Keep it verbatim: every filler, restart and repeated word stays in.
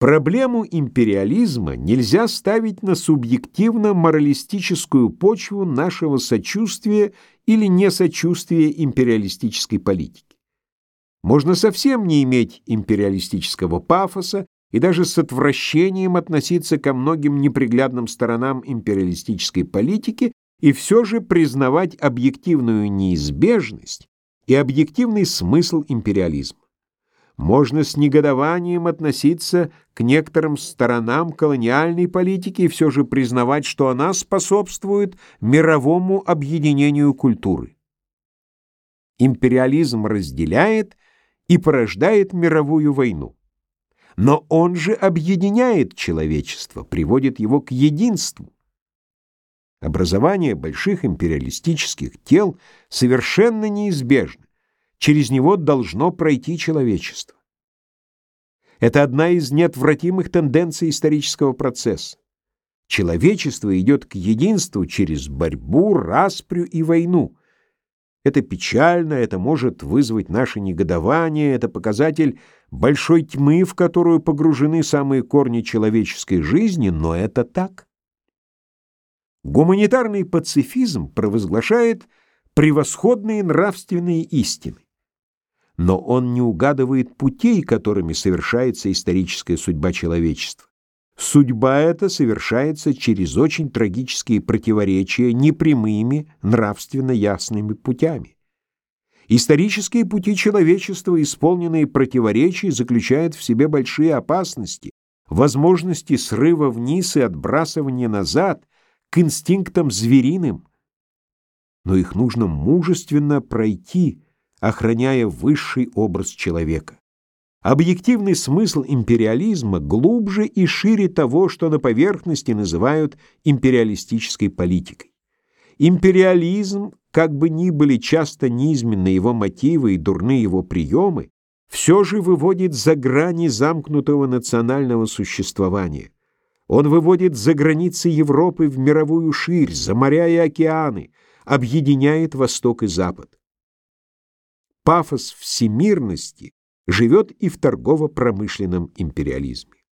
Проблему империализма нельзя ставить на субъективно-моралистическую почву нашего сочувствия или несочувствия империалистической политике. Можно совсем не иметь империалистического пафоса и даже с отвращением относиться ко многим неприглядным сторонам империалистической политики и все же признавать объективную неизбежность и объективный смысл империализма. Можно с негодованием относиться к некоторым сторонам колониальной политики и все же признавать, что она способствует мировому объединению культуры. Империализм разделяет и порождает мировую войну. Но он же объединяет человечество, приводит его к единству. Образование больших империалистических тел совершенно неизбежно. Через него должно пройти человечество. Это одна из неотвратимых тенденций исторического процесса. Человечество идет к единству через борьбу, распрю и войну. Это печально, это может вызвать наше негодование, это показатель большой тьмы, в которую погружены самые корни человеческой жизни, но это так. Гуманитарный пацифизм провозглашает превосходные нравственные истины. Но он не угадывает путей, которыми совершается историческая судьба человечества. Судьба эта совершается через очень трагические противоречия непрямыми, нравственно ясными путями. Исторические пути человечества, исполненные противоречий, заключают в себе большие опасности, возможности срыва вниз и отбрасывания назад к инстинктам звериным. Но их нужно мужественно пройти, охраняя высший образ человека. Объективный смысл империализма глубже и шире того, что на поверхности называют империалистической политикой. Империализм, как бы ни были часто низменны его мотивы и дурны его приемы, все же выводит за грани замкнутого национального существования. Он выводит за границы Европы в мировую ширь, за моря и океаны, объединяет Восток и Запад. Пафос всемирности живет и в торгово-промышленном империализме.